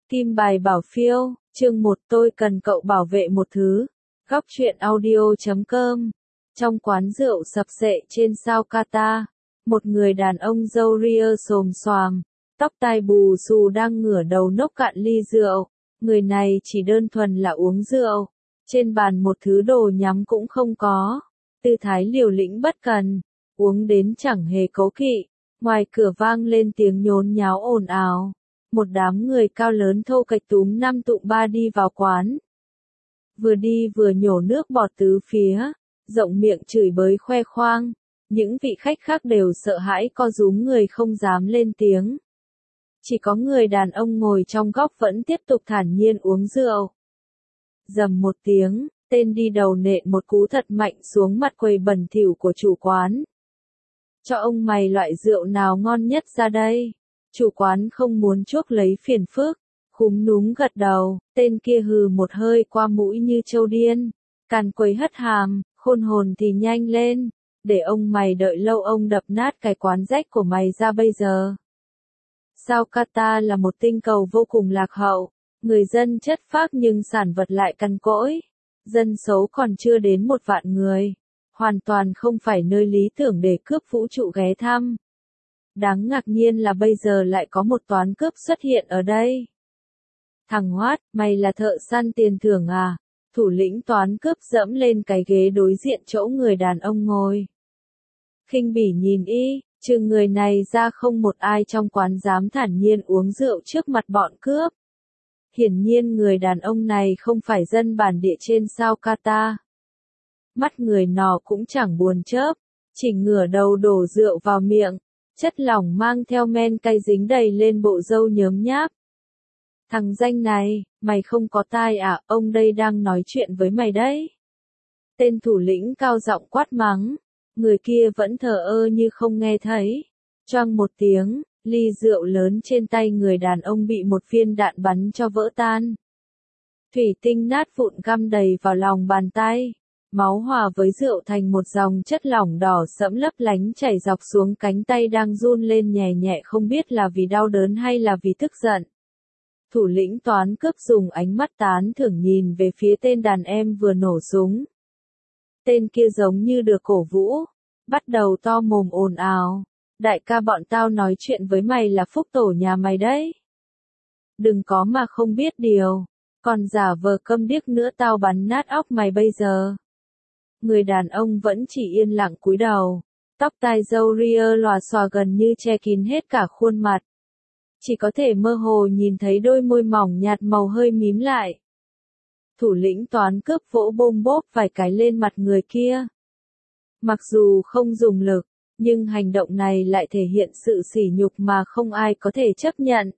Kim bài bảo phiêu, chương 1 tôi cần cậu bảo vệ một thứ. Góc truyện audio.com. Trong quán rượu sập sệ trên sao Qatar, một người đàn ông râu ria xồm xoàm, tóc tai bù xù đang ngửa đầu nốc cạn ly rượu. Người này chỉ đơn thuần là uống rượu. Trên bàn một thứ đồ nhắm cũng không có. Tư thái liều lĩnh bất cần, uống đến chẳng hề cố kỵ. Ngoài cửa vang lên tiếng nhốn nháo ồn ào. Một đám người cao lớn thô kệch túm năm tụm ba đi vào quán. Vừa đi vừa nhổ nước bọt tứ phía, rộng miệng chửi bới khoe khoang. Những vị khách khác đều sợ hãi co rúm người không dám lên tiếng. Chỉ có người đàn ông ngồi trong góc vẫn tiếp tục thản nhiên uống rượu. Rầm một tiếng, tên đi đầu nện một cú thật mạnh xuống mặt quầy bẩn thỉu của chủ quán. Cho ông mày loại rượu nào ngon nhất ra đây. Chủ quán không muốn chuốc lấy phiền phức, khúm núm gật đầu, tên kia hừ một hơi qua mũi như trâu điên, càn quấy hất hàm, khôn hồn thì nhanh lên, để ông mày đợi lâu ông đập nát cái quán rách của mày ra bây giờ. Sao Qatar là một tinh cầu vô cùng lạc hậu, người dân chất phác nhưng sản vật lại cằn cỗi, dân số còn chưa đến 1 vạn người, hoàn toàn không phải nơi lý tưởng để cướp vũ trụ ghé thăm. Đáng ngạc nhiên là bây giờ lại có một toán cướp xuất hiện ở đây. Thằng Hoát, mày là thợ săn tiền thưởng à? Thủ lĩnh toán cướp dẫm lên cái ghế đối diện chỗ người đàn ông ngồi. Khinh bỉ nhìn trừ người này ra không một ai trong quán dám thản nhiên uống rượu trước mặt bọn cướp. Hiển nhiên người đàn ông này không phải dân bản địa trên sao Qatar. Mắt người nọ cũng chẳng buồn chớp, chỉ ngửa đầu đổ rượu vào miệng. Chất lỏng mang theo men cay dính đầy lên bộ râu nhớm nháp. Thằng danh này, mày không có tai à, ông đây đang nói chuyện với mày đấy. Tên thủ lĩnh cao giọng quát mắng, người kia vẫn thờ ơ như không nghe thấy. Choang một tiếng, ly rượu lớn trên tay người đàn ông bị một viên đạn bắn cho vỡ tan. Thủy tinh nát vụn găm đầy vào lòng bàn tay. Máu hòa với rượu thành một dòng chất lỏng đỏ sẫm lấp lánh chảy dọc xuống cánh tay đang run lên nhẹ nhẹ không biết là vì đau đớn hay là vì tức giận. Thủ lĩnh toán cướp dùng ánh mắt tán thưởng nhìn về phía tên đàn em vừa nổ súng. Tên kia giống như được cổ vũ, bắt đầu to mồm ồn ào. Đại ca bọn tao nói chuyện với mày là phúc tổ nhà mày đấy. Đừng có mà không biết điều, còn giả vờ câm điếc nữa tao bắn nát óc mày bây giờ. Người đàn ông vẫn chỉ yên lặng cúi đầu, tóc tai râu ria lòa xòa gần như che kín hết cả khuôn mặt. Chỉ có thể mơ hồ nhìn thấy đôi môi mỏng nhạt màu hơi mím lại. Thủ lĩnh toán cướp vỗ bôm bốp vài cái lên mặt người kia. Mặc dù không dùng lực, nhưng hành động này lại thể hiện sự sỉ nhục mà không ai có thể chấp nhận.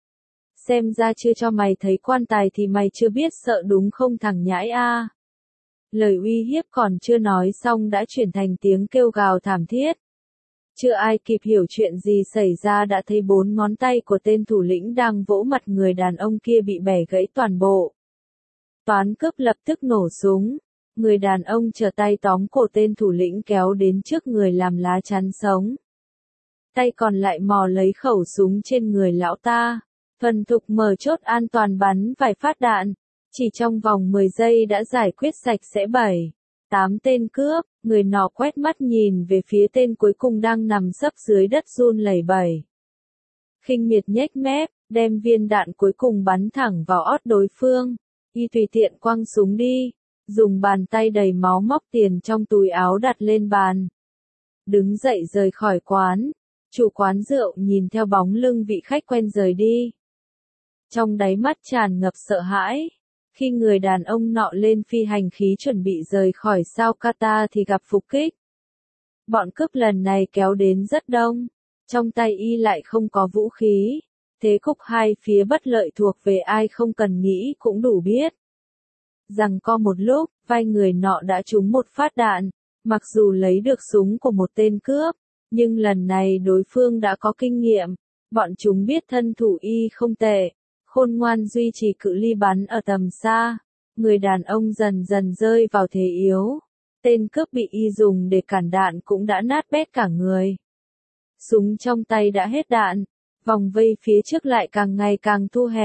Xem ra chưa cho mày thấy quan tài thì mày chưa biết sợ đúng không thằng nhãi a. Lời uy hiếp còn chưa nói xong đã chuyển thành tiếng kêu gào thảm thiết. Chưa ai kịp hiểu chuyện gì xảy ra đã thấy 4 ngón tay của tên thủ lĩnh đang vỗ mặt người đàn ông kia bị bẻ gãy toàn bộ. Toán cướp lập tức nổ súng. Người đàn ông trở tay tóm cổ tên thủ lĩnh kéo đến trước người làm lá chắn sống. Tay còn lại mò lấy khẩu súng trên người lão ta. Thuần thục mở chốt an toàn bắn vài phát đạn. Chỉ trong vòng 10 giây đã giải quyết sạch sẽ 7-8 tên cướp, người nọ quét mắt nhìn về phía tên cuối cùng đang nằm sấp dưới đất run lẩy bẩy. Khinh miệt nhếch mép, đem viên đạn cuối cùng bắn thẳng vào ót đối phương, y tùy tiện quăng súng đi, dùng bàn tay đầy máu móc tiền trong túi áo đặt lên bàn. Đứng dậy rời khỏi quán, chủ quán rượu nhìn theo bóng lưng vị khách quen rời đi. Trong đáy mắt tràn ngập sợ hãi. Khi người đàn ông nọ lên phi hành khí chuẩn bị rời khỏi sao Qatar thì gặp phục kích. Bọn cướp lần này kéo đến rất đông, trong tay y lại không có vũ khí. Thế cục hai phía bất lợi thuộc về ai không cần nghĩ cũng đủ biết. Giằng co một lúc, vai người nọ đã trúng một phát đạn, mặc dù lấy được súng của một tên cướp, nhưng lần này đối phương đã có kinh nghiệm, bọn chúng biết thân thủ y không tệ. Khôn ngoan duy trì cự ly bắn ở tầm xa, người đàn ông dần dần rơi vào thế yếu. Tên cướp bị y dùng để cản đạn cũng đã nát bét cả người. Súng trong tay đã hết đạn, vòng vây phía trước lại càng ngày càng thu hẹp,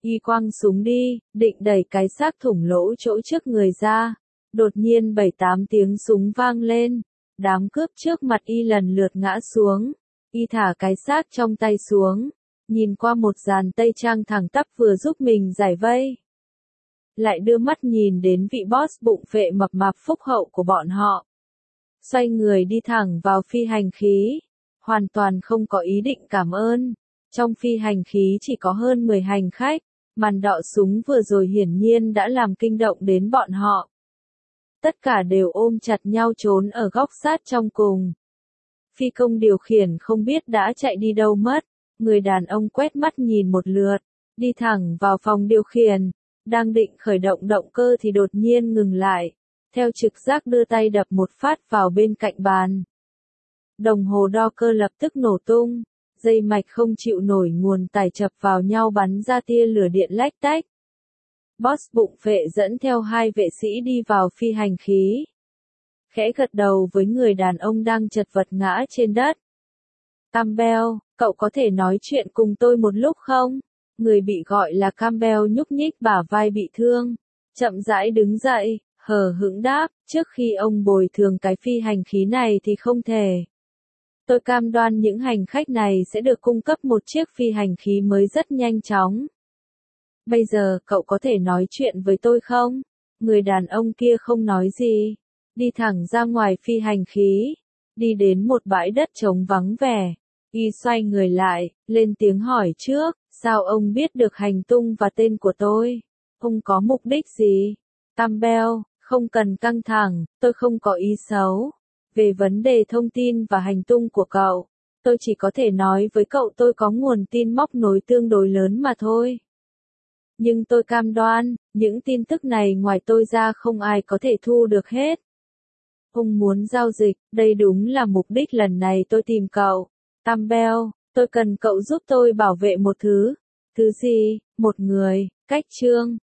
Y quăng súng đi, định đẩy cái xác thủng lỗ chỗ trước người ra. Đột nhiên 7-8 tiếng súng vang lên. Đám cướp trước mặt Y lần lượt ngã xuống. Y thả cái xác trong tay xuống. Nhìn qua một dàn tây trang thẳng tắp vừa giúp mình giải vây. Lại đưa mắt nhìn đến vị boss bụng phệ mập mạp phúc hậu của bọn họ. Xoay người đi thẳng vào phi hành khí. Hoàn toàn không có ý định cảm ơn. Trong phi hành khí chỉ có hơn 10 hành khách. Màn đọ súng vừa rồi hiển nhiên đã làm kinh động đến bọn họ. Tất cả đều ôm chặt nhau trốn ở góc sát trong cùng. Phi công điều khiển không biết đã chạy đi đâu mất. Người đàn ông quét mắt nhìn một lượt, đi thẳng vào phòng điều khiển. Đang định khởi động động cơ thì đột nhiên ngừng lại. Theo trực giác đưa tay đập một phát vào bên cạnh bàn. Đồng hồ đo cơ lập tức nổ tung. Dây mạch không chịu nổi nguồn tải chập vào nhau bắn ra tia lửa điện lách tách. Boss bụng phệ dẫn theo 2 vệ sĩ đi vào phi hành khí. Khẽ gật đầu với người đàn ông đang chật vật ngã trên đất. Campbell, cậu có thể nói chuyện cùng tôi một lúc không? Người bị gọi là Campbell nhúc nhích bả vai bị thương. Chậm rãi đứng dậy, hờ hững đáp, trước khi ông bồi thường cái phi hành khí này thì không thể. Tôi cam đoan những hành khách này sẽ được cung cấp một chiếc phi hành khí mới rất nhanh chóng. Bây giờ cậu có thể nói chuyện với tôi không? Người đàn ông kia không nói gì. Đi thẳng ra ngoài phi hành khí. Đi đến một bãi đất trống vắng vẻ. Y xoay người lại, lên tiếng hỏi trước, sao ông biết được hành tung và tên của tôi? Ông có mục đích gì? Campbell, không cần căng thẳng, tôi không có ý xấu. Về vấn đề thông tin và hành tung của cậu, tôi chỉ có thể nói với cậu tôi có nguồn tin móc nối tương đối lớn mà thôi. Nhưng tôi cam đoan, những tin tức này ngoài tôi ra không ai có thể thu được hết. Ông muốn giao dịch, đây đúng là mục đích lần này tôi tìm cậu. Campbell, tôi cần cậu giúp tôi bảo vệ một thứ. Thứ gì? Một người, cách Trương.